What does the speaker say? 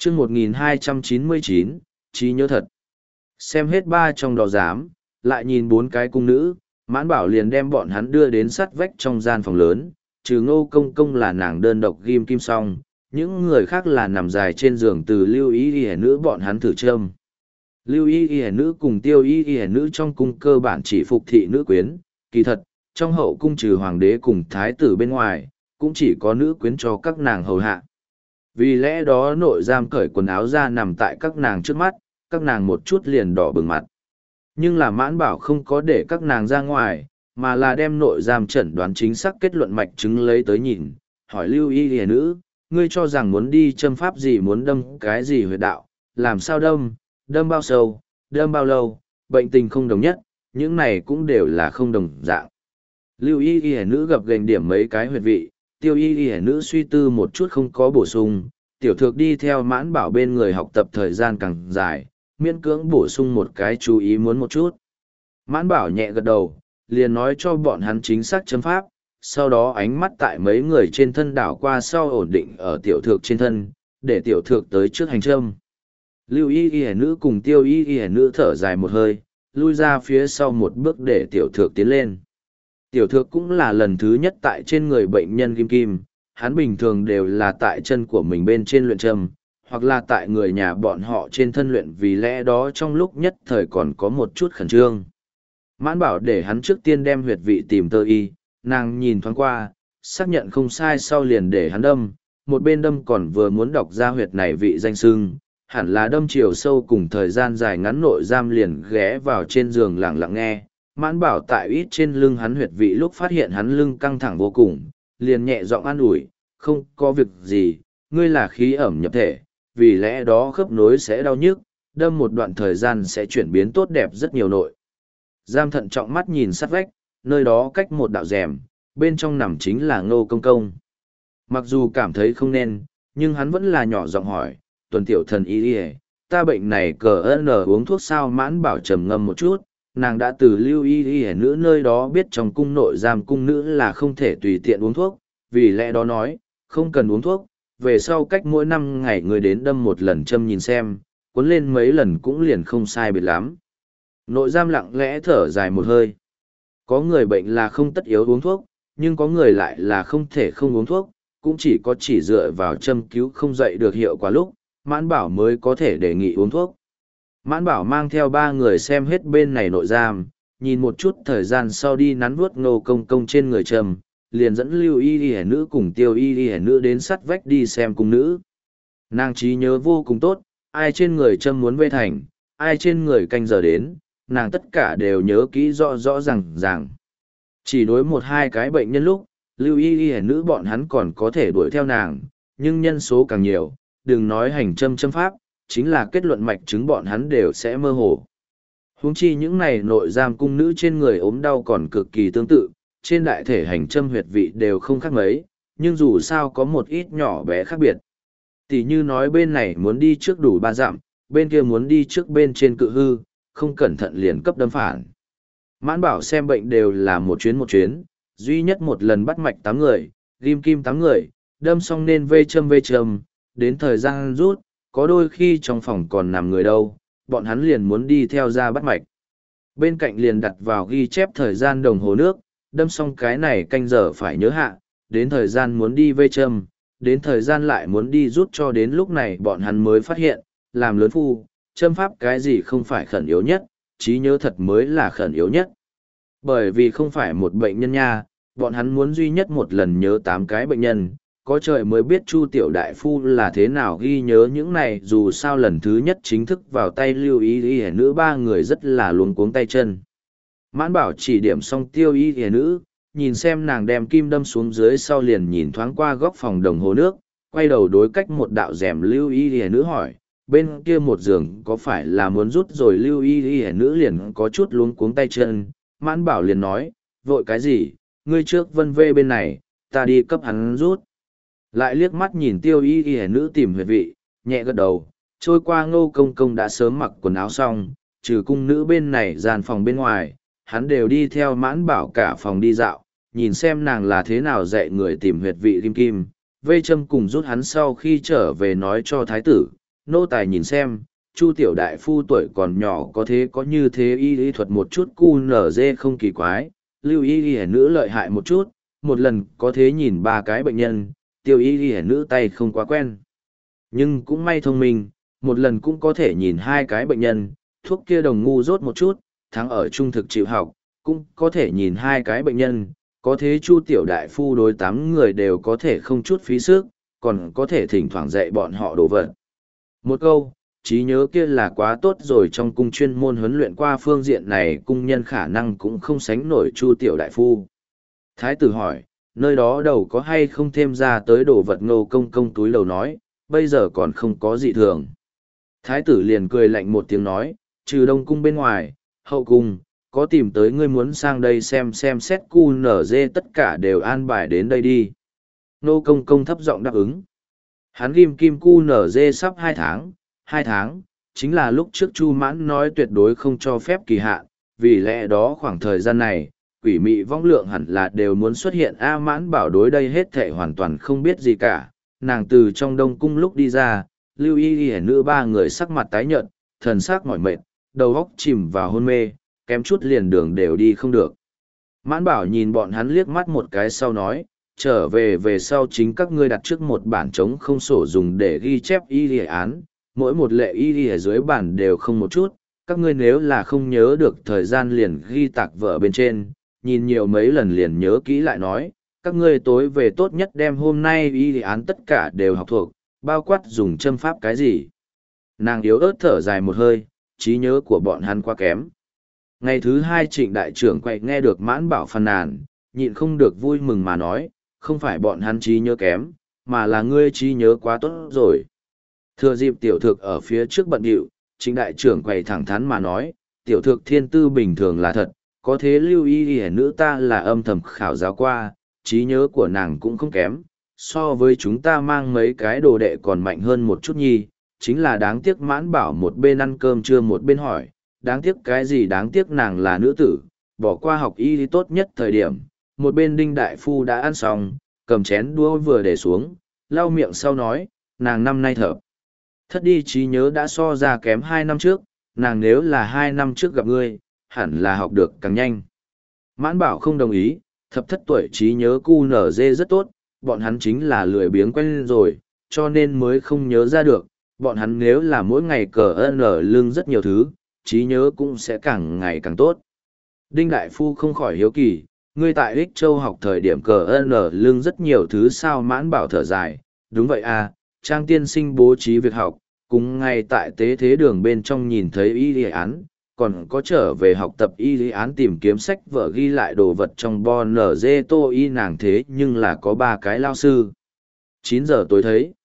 chương 1299, trí nhớ thật. Xem hết ba trong đó giám, lại nhìn bốn cái cung nữ, Mãn Bảo liền đem bọn hắn đưa đến sát vách trong gian phòng lớn, trừ Ngô Công Công là nàng đơn độc ghim kim song, những người khác là nằm dài trên giường từ Lưu Y Y nữ bọn hắn thử châm. Lưu Y Y nữ cùng Tiêu Y Y nữ trong cung cơ bản chỉ phục thị nữ quyến, kỳ thật, trong hậu cung trừ hoàng đế cùng thái tử bên ngoài, cũng chỉ có nữ quyến cho các nàng hầu hạ. Vì lẽ đó nội giam cởi quần áo ra nằm tại các nàng trước mắt, các nàng một chút liền đỏ bừng mặt. Nhưng là Mãn Bảo không có để các nàng ra ngoài, mà là đem nội giam chẩn đoán chính xác kết luận mạch chứng lấy tới nhìn, hỏi Lưu Y Y nữ, ngươi cho rằng muốn đi châm pháp gì, muốn đâm cái gì huyệt đạo, làm sao đâm bao sâu, đâm bao lâu, bệnh tình không đồng nhất, những này cũng đều là không đồng dạng. Lưu Y Y nữ gặp gành điểm mấy cái huyệt vị, Tiêu Y Y nữ suy tư một chút không có bổ sung, tiểu thược đi theo Mãn Bảo bên người học tập thời gian càng dài, miễn cưỡng bổ sung một cái chú ý muốn một chút. Mãn Bảo nhẹ gật đầu, liền nói cho bọn hắn chính xác châm pháp, sau đó ánh mắt tại mấy người trên thân đảo qua sau ổn định ở tiểu thược trên thân, để tiểu thược tới trước hành châm. Lưu Y Y nữ cùng Tiêu Y Y nữ thở dài một hơi, lui ra phía sau một bước để tiểu thược tiến lên. Tiểu thược cũng là lần thứ nhất tại trên người bệnh nhân kim kim, hắn bình thường đều là tại chân của mình bên trên luyện châm, hoặc là tại người nhà bọn họ trên thân luyện, vì lẽ đó trong lúc nhất thời còn có một chút khẩn trương. Mãn Bảo để hắn trước tiên đem huyệt vị tìm tơ y, nàng nhìn thoáng qua, xác nhận không sai sau liền để hắn đâm, một bên đâm còn vừa muốn đọc ra huyệt này vị danh sưng, hẳn là đâm chiều sâu cùng thời gian dài ngắn. Nội giam liền ghé vào trên giường lặng lặng nghe. Mãn Bảo tại ít trên lưng hắn huyệt vị lúc phát hiện hắn lưng căng thẳng vô cùng, liền nhẹ giọng an ủi, không có việc gì, ngươi là khí ẩm nhập thể, vì lẽ đó khớp nối sẽ đau nhức, đâm một đoạn thời gian sẽ chuyển biến tốt đẹp rất nhiều. Nội giam thận trọng mắt nhìn sát vách, nơi đó cách một đạo rèm, bên trong nằm chính là Ngô Công Công. Mặc dù cảm thấy không nên, nhưng hắn vẫn là nhỏ giọng hỏi, Tuần tiểu thần y y, ta bệnh này cờ n uống thuốc sao? Mãn Bảo trầm ngâm một chút, nàng đã từ Lưu Y Y nữ nơi đó biết trong cung nội giam cung nữ là không thể tùy tiện uống thuốc, vì lẽ đó nói, không cần uống thuốc, về sau cách mỗi 5 ngày người đến đâm một lần châm nhìn xem, cuốn lên mấy lần cũng liền không sai biệt lắm. Nội giam lặng lẽ thở dài một hơi. Có người bệnh là không tất yếu uống thuốc, nhưng có người lại là không thể không uống thuốc, cũng chỉ có chỉ dựa vào châm cứu không dậy được hiệu quả lúc, Mãn Bảo mới có thể đề nghị uống thuốc. Mãn Bảo mang theo 3 người xem hết bên này nội giam, nhìn một chút thời gian sau đi nắn vuốt Ngô Công Công trên người trầm, liền dẫn Lưu Y Y nữ cùng Tiêu Y Y nữ đến sát vách đi xem cung nữ. Nàng trí nhớ vô cùng tốt, ai trên người trâm muốn vây thành, ai trên người canh giờ đến, nàng tất cả đều nhớ kỹ rõ rõ ràng. Chỉ đối 1-2 cái bệnh nhân lúc, Lưu Y Y nữ bọn hắn còn có thể đuổi theo nàng, nhưng nhân số càng nhiều, đừng nói hành châm pháp, chính là kết luận mạch chứng bọn hắn đều sẽ mơ hồ. Huống chi những này nội giam cung nữ trên người ốm đau còn cực kỳ tương tự, trên đại thể hành châm huyệt vị đều không khác mấy, nhưng dù sao có một ít nhỏ bé khác biệt. Tỷ như nói bên này muốn đi trước đủ 3 dặm, bên kia muốn đi trước bên trên cự hư, không cẩn thận liền cấp đâm phản. Mãn Bảo xem bệnh đều là một chuyến, duy nhất một lần bắt mạch 8 người, ghim kim 8 người, đâm xong nên vê châm, đến thời gian rút, có đôi khi trong phòng còn nằm người đâu, bọn hắn liền muốn đi theo ra bắt mạch. Bên cạnh liền đặt vào ghi chép thời gian đồng hồ nước, đâm xong cái này canh giờ phải nhớ hạ, đến thời gian muốn đi vê châm, đến thời gian lại muốn đi rút, cho đến lúc này bọn hắn mới phát hiện, làm lớn phu, châm pháp cái gì không phải khẩn yếu nhất, trí nhớ thật mới là khẩn yếu nhất. Bởi vì không phải một bệnh nhân nha, bọn hắn muốn duy nhất một lần nhớ 8 cái bệnh nhân, có trời mới biết Chu tiểu đại phu là thế nào ghi nhớ những này, dù sao lần thứ nhất chính thức vào tay Lưu Y Y nữ 3 người rất là luống cuống tay chân. Mãn Bảo chỉ điểm xong Tiêu Y Y nữ, nhìn xem nàng đem kim đâm xuống dưới sau liền nhìn thoáng qua góc phòng đồng hồ nước, quay đầu đối cách một đạo rèm Lưu Y Y nữ hỏi, bên kia một giường có phải là muốn rút rồi? Lưu Y Y nữ liền có chút luống cuống tay chân. Mãn Bảo liền nói, vội cái gì, ngươi trước vân vê bên này, ta đi cấp hắn rút. Lại liếc mắt nhìn Tiêu Y Y nữ tìm huyệt vị, nhẹ gật đầu, trôi qua Ngô Công Công đã sớm mặc quần áo xong, trừ cung nữ bên này gian phòng bên ngoài, hắn đều đi theo Mãn Bảo cả phòng đi dạo, nhìn xem nàng là thế nào dạy người tìm huyệt vị kim kim, vây châm cùng rút. Hắn sau khi trở về nói cho thái tử, nô tài nhìn xem, Chu tiểu đại phu tuổi còn nhỏ có thế có như thế y thuật một chút cu nở dê không kỳ quái, lưu y nữ lợi hại một chút, một lần có thế nhìn ba cái bệnh nhân, tiêu y nữ tay không quá quen. Nhưng cũng may thông minh, một lần cũng có thể nhìn hai cái bệnh nhân, thuốc kia đồng ngu dốt một chút, thắng ở trung thực chịu học, cũng có thể nhìn hai cái bệnh nhân, có thế Chu tiểu đại phu đối 8 người đều có thể không chút phí sức, còn có thể thỉnh thoảng dạy bọn họ đồ vật. Một câu, trí nhớ kia là quá tốt rồi, trong cung chuyên môn huấn luyện qua phương diện này cung nhân khả năng cũng không sánh nổi Chu tiểu đại phu. Thái tử hỏi, nơi đó đầu có hay không thêm ra tới đồ vật? Ngô công công túi lầu nói, bây giờ còn không có gì thường. Thái tử liền cười lạnh một tiếng nói, trừ đông cung bên ngoài, hậu cung, có tìm tới ngươi muốn sang đây xem xét cu nở dê tất cả đều an bài đến đây đi. Ngô công công thấp giọng đáp ứng. Hắn ghim kim cu nở dê sắp 2 tháng, chính là lúc trước Chu Mãn nói tuyệt đối không cho phép kỳ hạn, vì lẽ đó khoảng thời gian này, quỷ mị vong lượng hẳn là đều muốn xuất hiện. A Mãn Bảo đối đây hết thảy hoàn toàn không biết gì cả, nàng từ trong đông cung lúc đi ra, lưu y nữ 3 người sắc mặt tái nhợt, thần sắc mỏi mệt, đầu óc chìm vào hôn mê, kém chút liền đường đều đi không được. Mãn Bảo nhìn bọn hắn liếc mắt một cái sau nói, trở về sau chính các ngươi đặt trước một bản trống không sổ dùng để ghi chép y y án, mỗi một lệ y y dưới bản đều không một chút, các ngươi nếu là không nhớ được thời gian liền ghi tạc vở bên trên, nhìn nhiều mấy lần liền nhớ kỹ lại nói, các ngươi tối về tốt nhất đem hôm nay y án tất cả đều học thuộc, bao quát dùng châm pháp cái gì. Nàng yếu ớt thở dài một hơi, trí nhớ của bọn hắn quá kém. Ngày thứ 2 Trịnh đại trưởng quay nghe được Mãn Bảo phàn nàn, nhịn không được vui mừng mà nói, không phải bọn hắn trí nhớ kém, mà là ngươi trí nhớ quá tốt rồi. Thừa dịp tiểu thực ở phía trước bận điệu, Trịnh đại trưởng quay thẳng thắn mà nói, tiểu thực thiên tư bình thường là thật, có thế lưu y nữ ta là âm thầm khảo giáo qua, trí nhớ của nàng cũng không kém, so với chúng ta mang mấy cái đồ đệ còn mạnh hơn một chút nhi, chính là đáng tiếc. Mãn Bảo một bên ăn cơm trưa một bên hỏi, đáng tiếc cái gì? Đáng tiếc nàng là nữ tử, bỏ qua học y tốt nhất thời điểm. Một bên Đinh đại phu đã ăn xong, cầm chén đũa vừa để xuống, lau miệng sau nói, nàng năm nay thất đi trí nhớ đã so ra kém 2 năm trước, nàng nếu là 2 năm trước gặp ngươi, hẳn là học được càng nhanh. Mãn Bảo không đồng ý, thập thất tuổi trí nhớ cu nở dê rất tốt, bọn hắn chính là lười biếng quen rồi, cho nên mới không nhớ ra được, bọn hắn nếu là mỗi ngày cờ ơn ở lưng rất nhiều thứ, trí nhớ cũng sẽ càng ngày càng tốt. Đinh đại phu không khỏi hiếu kỳ, ngươi tại Ích Châu học thời điểm cờ ơn ở lưng rất nhiều thứ sao? Mãn Bảo thở dài, đúng vậy à, Trang tiên sinh bố trí việc học, cùng ngay tại tế thế đường bên trong nhìn thấy y lý án, còn có trở về học tập y lý án tìm kiếm sách vở ghi lại đồ vật trong bo nở dê tô y nàng thế nhưng là có 3 cái lao sư. 9 giờ tối thấy,